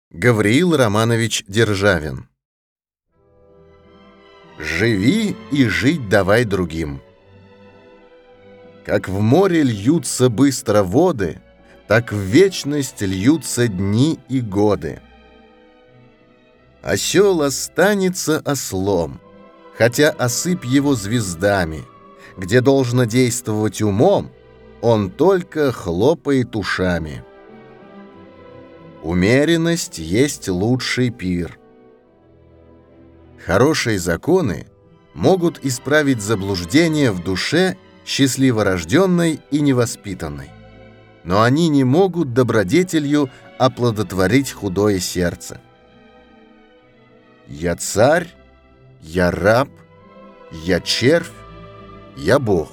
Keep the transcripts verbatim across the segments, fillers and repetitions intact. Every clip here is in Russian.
Гавриил Романович Державин. Живи и жить давай другим. Как в море льются быстро воды, так в вечность льются дни и годы. Осел останется ослом, хотя осыпь его звездами. Где должно действовать умом, он только хлопает ушами. Умеренность есть лучший пир. Хорошие законы могут исправить заблуждение в душе счастливо рожденной и невоспитанной, но они не могут добродетелью оплодотворить худое сердце. Я царь, я раб, я червь, я Бог.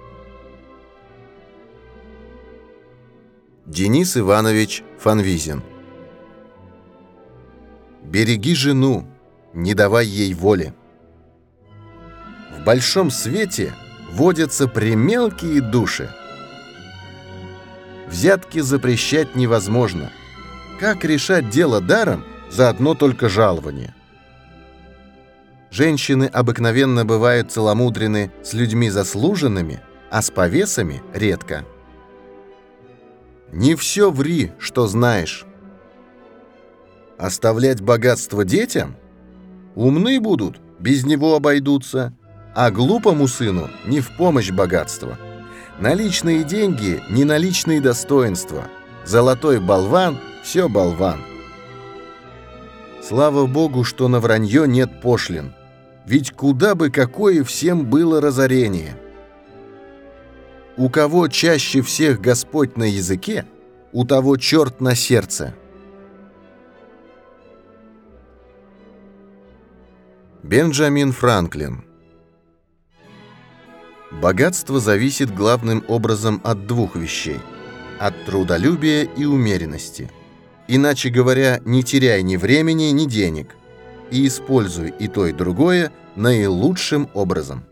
Денис Иванович Фанвизин. Береги жену, не давай ей воли. В большом свете водятся премелкие души. Взятки запрещать невозможно. Как решать дело даром за одно только жалование? Женщины обыкновенно бывают целомудрены с людьми заслуженными, а с повесами редко. Не все ври, что знаешь. Оставлять богатство детям? Умны будут, без него обойдутся, а глупому сыну не в помощь богатство. Наличные деньги — не наличные достоинства. Золотой болван — все болван. Слава Богу, что на вранье нет пошлин, ведь куда бы какое всем было разорение. У кого чаще всех Господь на языке, у того черт на сердце. Бенджамин Франклин. Богатство зависит главным образом от двух вещей – от трудолюбия и умеренности. Иначе говоря, не теряй ни времени, ни денег, и используй и то, и другое наилучшим образом.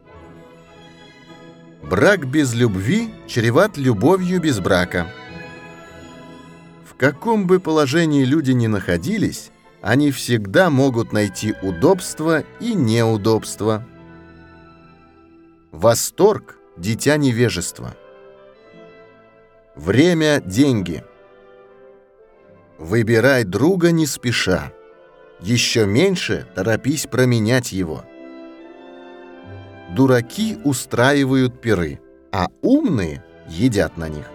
Брак без любви чреват любовью без брака. В каком бы положении люди ни находились, они всегда могут найти удобство и неудобство. Восторг – дитя невежества. Время – деньги. Выбирай друга не спеша. Еще меньше торопись променять его. Дураки устраивают пиры, а умные едят на них.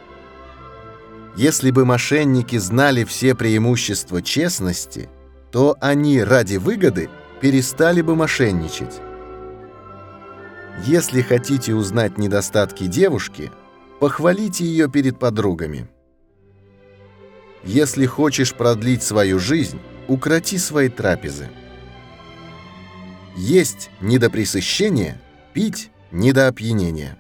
Если бы мошенники знали все преимущества честности, то они ради выгоды перестали бы мошенничать. Если хотите узнать недостатки девушки, похвалите ее перед подругами. Если хочешь продлить свою жизнь, укроти свои трапезы. Есть не до пресыщения, пить не до опьянения.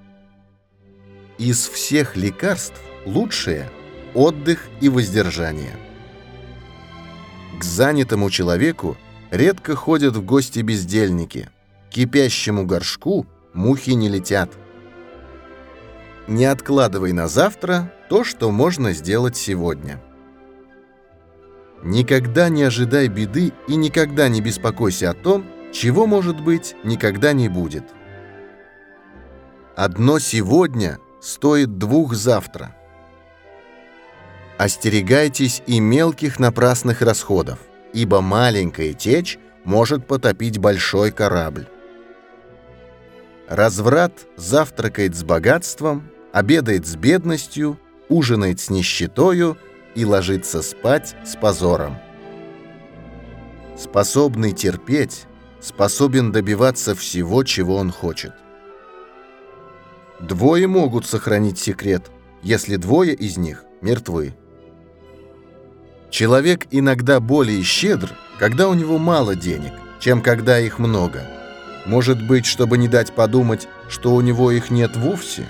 Из всех лекарств лучшее – отдых и воздержание. К занятому человеку редко ходят в гости бездельники, к кипящему горшку мухи не летят. Не откладывай на завтра то, что можно сделать сегодня. Никогда не ожидай беды и никогда не беспокойся о том, чего, может быть, никогда не будет. Одно сегодня стоит двух завтра. Остерегайтесь и мелких напрасных расходов, ибо маленькая течь может потопить большой корабль. Разврат завтракает с богатством, обедает с бедностью, ужинает с нищетою и ложится спать с позором. Способный терпеть способен добиваться всего, чего он хочет. Двое могут сохранить секрет, если двое из них мертвы. Человек иногда более щедр, когда у него мало денег, чем когда их много. Может быть, чтобы не дать подумать, что у него их нет вовсе?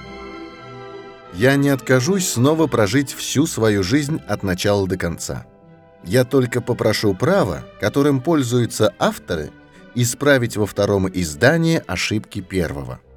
Я не откажусь снова прожить всю свою жизнь от начала до конца. Я только попрошу права, которым пользуются авторы, исправить во втором издании ошибки первого.